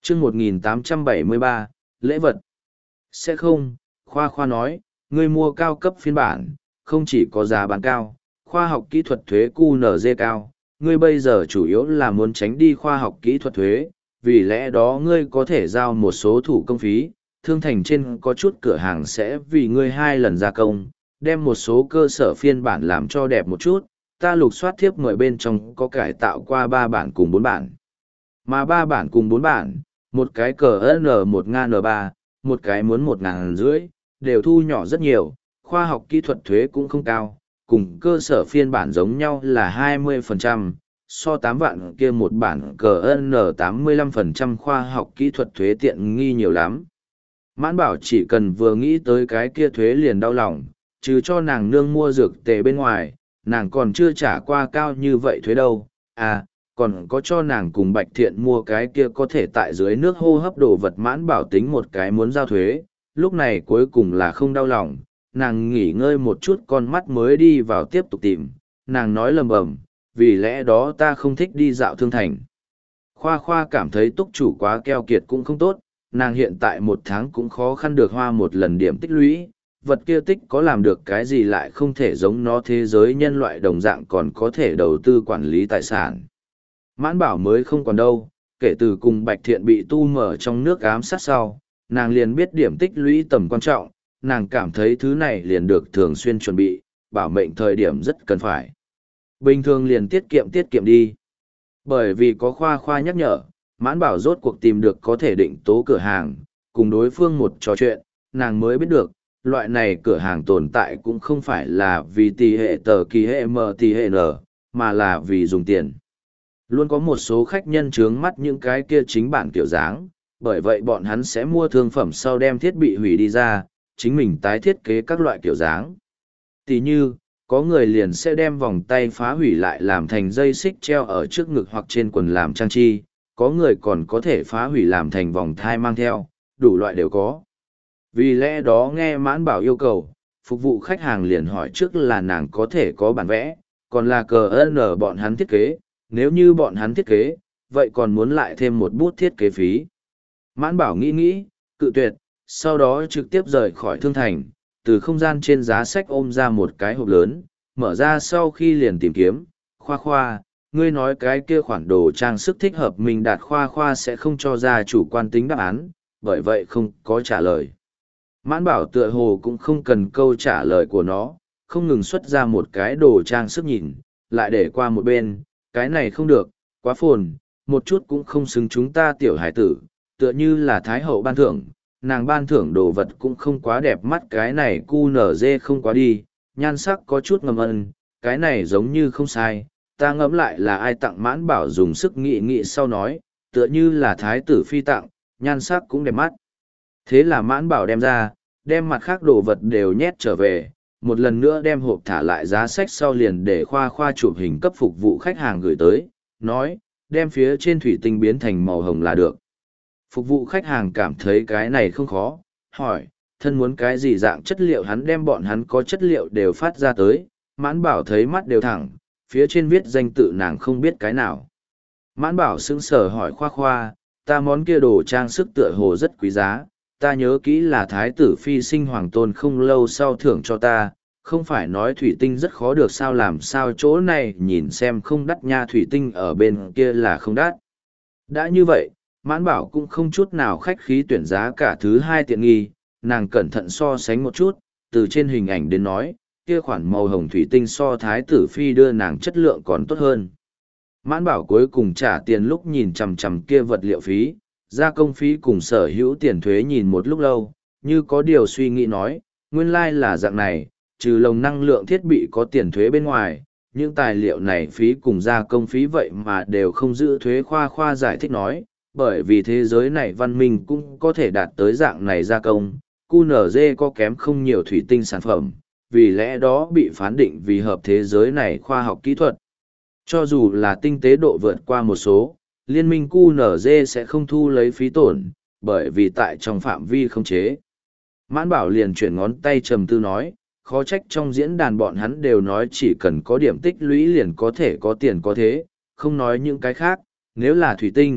chương 1873, lễ vật. Sẽ không, Khoa Khoa nói, ngươi mua cao cấp phiên bản, không chỉ có giá bán cao, khoa học kỹ thuật thuế QNZ cao, ngươi bây giờ chủ yếu là muốn tránh đi khoa học kỹ thuật thuế, vì lẽ đó ngươi có thể giao một số thủ công phí, thương thành trên có chút cửa hàng sẽ vì ngươi 2 lần gia công, đem một số cơ sở phiên bản làm cho đẹp một chút, ta lục soát thiếp mời bên trong có cải tạo qua 3 bản cùng 4 bản. Mà 3 bản cùng 4 bản, một cái cờ N1N3, một cái muốn 1.500, đều thu nhỏ rất nhiều, khoa học kỹ thuật thuế cũng không cao, cùng cơ sở phiên bản giống nhau là 20%, so 8 vạn kia một bản cờ N85% khoa học kỹ thuật thuế tiện nghi nhiều lắm. Mãn Bảo chỉ cần vừa nghĩ tới cái kia thuế liền đau lòng, trừ cho nàng nương mua dược tề bên ngoài, nàng còn chưa trả qua cao như vậy thuế đâu, à, còn có cho nàng cùng Bạch Thiện mua cái kia có thể tại dưới nước hô hấp đồ vật. Mãn Bảo tính một cái muốn giao thuế, lúc này cuối cùng là không đau lòng, nàng nghỉ ngơi một chút con mắt mới đi vào tiếp tục tìm, nàng nói lầm bầm, vì lẽ đó ta không thích đi dạo thương thành. Khoa Khoa cảm thấy túc chủ quá keo kiệt cũng không tốt, nàng hiện tại 1 tháng cũng khó khăn được hoa 1 lần điểm tích lũy, vật kia tích có làm được cái gì lại không thể giống nó, thế giới nhân loại đồng dạng còn có thể đầu tư quản lý tài sản. Mãn Bảo mới không còn đâu, kể từ cùng Bạch Thiện bị tu mở trong nước ám sát sau, nàng liền biết điểm tích lũy tầm quan trọng, nàng cảm thấy thứ này liền được thường xuyên chuẩn bị, bảo mệnh thời điểm rất cần phải. Bình thường liền tiết kiệm đi. Bởi vì có Khoa Khoa nhắc nhở, Mãn Bảo rốt cuộc tìm được có thể định tố cửa hàng, cùng đối phương một trò chuyện, nàng mới biết được, loại này cửa hàng tồn tại cũng không phải là vì tỷ hệ tờ kỳ hệ m tỷ hệ n, mà là vì dùng tiền. Luôn có một số khách nhân trướng mắt những cái kia chính bản kiểu dáng, bởi vậy bọn hắn sẽ mua thương phẩm sau đem thiết bị hủy đi ra, chính mình tái thiết kế các loại kiểu dáng. Tỷ như, có người liền sẽ đem vòng tay phá hủy lại làm thành dây xích treo ở trước ngực hoặc trên quần làm trang trí, có người còn có thể phá hủy làm thành vòng thai mang theo, đủ loại đều có. Vì lẽ đó nghe Mãn Bảo yêu cầu, phục vụ khách hàng liền hỏi trước là nàng có thể có bản vẽ, còn là cờ N bọn hắn thiết kế, nếu như bọn hắn thiết kế, vậy còn muốn lại thêm một bút thiết kế phí. Mãn Bảo nghĩ, cự tuyệt, sau đó trực tiếp rời khỏi thương thành, từ không gian trên giá sách ôm ra một cái hộp lớn, mở ra sau khi liền tìm kiếm, Khoa Khoa, ngươi nói cái kia khoản đồ trang sức thích hợp mình đạt. Khoa Khoa sẽ không cho ra chủ quan tính đáp án, bởi vậy không có trả lời. Mãn Bảo tựa hồ cũng không cần câu trả lời của nó, không ngừng xuất ra một cái đồ trang sức nhìn, lại để qua một bên, cái này không được, quá phồn, một chút cũng không xứng chúng ta tiểu hải tử, tựa như là Thái Hậu ban thưởng, nàng ban thưởng đồ vật cũng không quá đẹp mắt, cái này QNZ không quá đi, nhan sắc có chút ngầm ân, cái này giống như không sai, ta ngẫm lại là ai tặng. Mãn Bảo dùng sức nghĩ sau nói, tựa như là Thái tử phi tặng, nhan sắc cũng đẹp mắt. Thế là Mãn Bảo đem ra, đem mặt khác đồ vật đều nhét trở về, một lần nữa đem hộp thả lại giá sách sau liền để Khoa Khoa chụp hình cấp phục vụ khách hàng gửi tới, nói, đem phía trên thủy tinh biến thành màu hồng là được. Phục vụ khách hàng cảm thấy cái này không khó, hỏi, thân muốn cái gì dạng chất liệu, hắn đem bọn hắn có chất liệu đều phát ra tới. Mãn Bảo thấy mắt đều thẳng, phía trên viết danh tự nàng không biết cái nào. Mãn Bảo sững sờ hỏi Khoa Khoa, ta món kia đồ trang sức tựa hồ rất quý giá, ta nhớ kỹ là Thái tử phi sinh hoàng tôn không lâu sau thưởng cho ta, không phải nói thủy tinh rất khó được sao, làm sao chỗ này nhìn xem không đắt nha, thủy tinh ở bên kia là không đắt. Đã như vậy, Mãn Bảo cũng không chút nào khách khí tuyển giá cả thứ 2 tiện nghi, nàng cẩn thận so sánh một chút, từ trên hình ảnh đến nói, kia khoản màu hồng thủy tinh so Thái tử phi đưa nàng chất lượng còn tốt hơn. Mãn Bảo cuối cùng trả tiền lúc nhìn chằm chằm kia vật liệu phí, gia công phí cùng sở hữu tiền thuế nhìn một lúc lâu, như có điều suy nghĩ nói, nguyên lai là dạng này, trừ lồng năng lượng thiết bị có tiền thuế bên ngoài, những tài liệu này phí cùng gia công phí vậy mà đều không giữ thuế. Khoa Khoa giải thích nói, bởi vì thế giới này văn minh cũng có thể đạt tới dạng này gia công, QNZ có kém không nhiều thủy tinh sản phẩm, vì lẽ đó bị phán định vì hợp thế giới này khoa học kỹ thuật. Cho dù là tinh tế độ vượt qua một số, liên minh QNZ sẽ không thu lấy phí tổn, bởi vì tại trong phạm vi không chế. Mãn Bảo liền chuyển ngón tay trầm tư nói, khó trách trong diễn đàn bọn hắn đều nói chỉ cần có điểm tích lũy liền có thể có tiền có thế, không nói những cái khác, nếu là thủy tinh,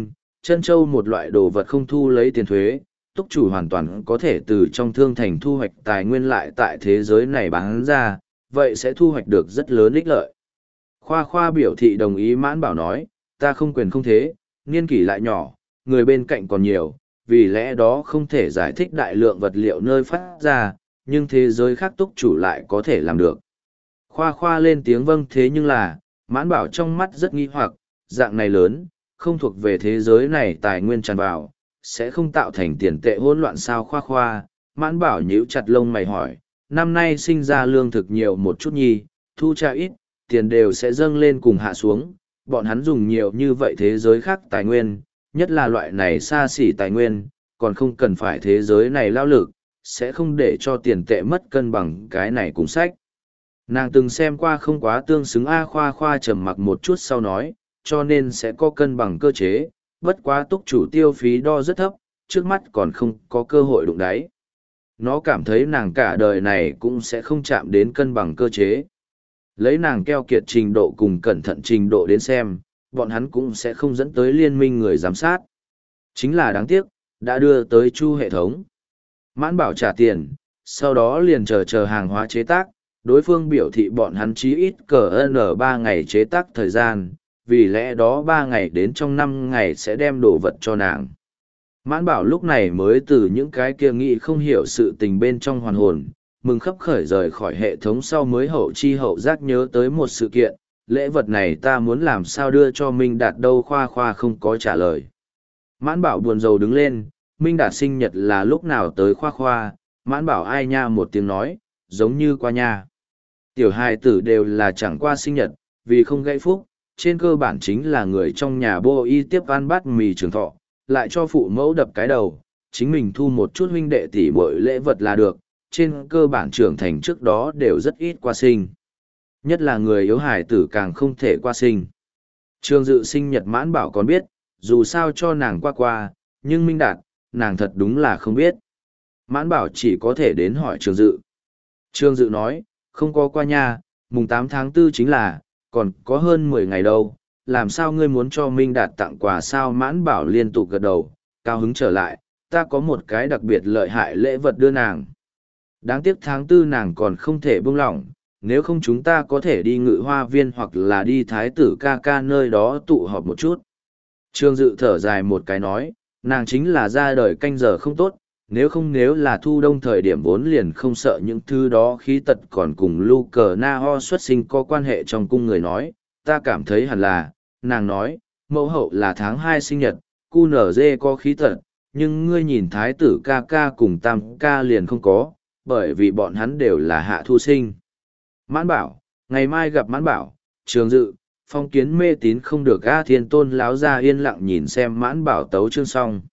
chân châu một loại đồ vật không thu lấy tiền thuế, túc chủ hoàn toàn có thể từ trong thương thành thu hoạch tài nguyên lại tại thế giới này bán ra, vậy sẽ thu hoạch được rất lớn ích lợi. Khoa Khoa biểu thị đồng ý. Mãn Bảo nói, ta không quyền không thế, niên kỷ lại nhỏ, người bên cạnh còn nhiều, vì lẽ đó không thể giải thích đại lượng vật liệu nơi phát ra, nhưng thế giới khác túc chủ lại có thể làm được. Khoa Khoa lên tiếng vâng, thế nhưng là, Mãn Bảo trong mắt rất nghi hoặc, dạng này lớn, không thuộc về thế giới này tài nguyên tràn vào, sẽ không tạo thành tiền tệ hỗn loạn sao? Khoa Khoa, Mãn Bảo nhíu chặt lông mày hỏi, năm nay sinh ra lương thực nhiều một chút nhi, thu trả ít, tiền đều sẽ dâng lên cùng hạ xuống, bọn hắn dùng nhiều như vậy thế giới khác tài nguyên, nhất là loại này xa xỉ tài nguyên, còn không cần phải thế giới này lao lực, sẽ không để cho tiền tệ mất cân bằng cái này cùng sách. Nàng từng xem qua không quá tương xứng. Khoa Khoa trầm mặc một chút sau nói, cho nên sẽ có cân bằng cơ chế, bất quá túc chủ tiêu phí đo rất thấp, trước mắt còn không có cơ hội đụng đáy. Nó cảm thấy nàng cả đời này cũng sẽ không chạm đến cân bằng cơ chế. Lấy nàng keo kiệt trình độ cùng cẩn thận trình độ đến xem, bọn hắn cũng sẽ không dẫn tới liên minh người giám sát. Chính là đáng tiếc, đã đưa tới chu hệ thống. Mãn Bảo trả tiền, sau đó liền chờ hàng hóa chế tác, đối phương biểu thị bọn hắn chí ít cỡ N 3 ngày chế tác thời gian, vì lẽ đó 3 ngày đến trong 5 ngày sẽ đem đồ vật cho nàng. Mãn Bảo lúc này mới từ những cái kia nghĩ không hiểu sự tình bên trong hoàn hồn, mừng khấp khởi rời khỏi hệ thống sau mới hậu chi hậu giác nhớ tới một sự kiện, lễ vật này ta muốn làm sao đưa cho Minh Đạt đâu? Khoa Khoa không có trả lời. Mãn Bảo buồn rầu đứng lên, Minh Đạt sinh nhật là lúc nào tới? Khoa Khoa, Mãn Bảo ai nha một tiếng nói, giống như qua nha. Tiểu hài tử đều là chẳng qua sinh nhật, vì không gây phúc, trên cơ bản chính là người trong nhà bô y tiếp ăn bát mì trường thọ, lại cho phụ mẫu đập cái đầu, chính mình thu một chút huynh đệ tỷ muội lễ vật là được, trên cơ bản trưởng thành trước đó đều rất ít qua sinh. Nhất là người yếu hài tử càng không thể qua sinh. Trương Dự sinh nhật Mãn Bảo còn biết, dù sao cho nàng qua, nhưng Minh Đạt, nàng thật đúng là không biết. Mãn Bảo chỉ có thể đến hỏi Trương Dự. Trương Dự nói, không có qua nha, mùng 8 tháng 4 chính là, còn có hơn 10 ngày đâu, làm sao ngươi muốn cho Minh Đạt tặng quà sao? Mãn Bảo liên tục gật đầu, cao hứng trở lại, ta có một cái đặc biệt lợi hại lễ vật đưa nàng. Đáng tiếc tháng 4 nàng còn không thể buông lỏng, nếu không chúng ta có thể đi Ngự Hoa Viên hoặc là đi Thái tử ca ca nơi đó tụ họp một chút. Trương Dự thở dài một cái nói, nàng chính là ra đời canh giờ không tốt, nếu là thu đông thời điểm vốn liền không sợ những thứ đó khí tật còn cùng lưu cờ na ho xuất sinh có quan hệ trong cung người nói, ta cảm thấy hẳn là, nàng nói, mẫu hậu là tháng 2 sinh nhật, cu nở dê có khí tật, nhưng ngươi nhìn thái tử ca ca cùng tam ca liền không có, bởi vì bọn hắn đều là hạ thu sinh. Mãn Bảo, ngày mai gặp Mãn Bảo, Trường Dự, phong kiến mê tín không được. Thiên Tôn láo ra yên lặng nhìn xem Mãn Bảo tấu chương xong.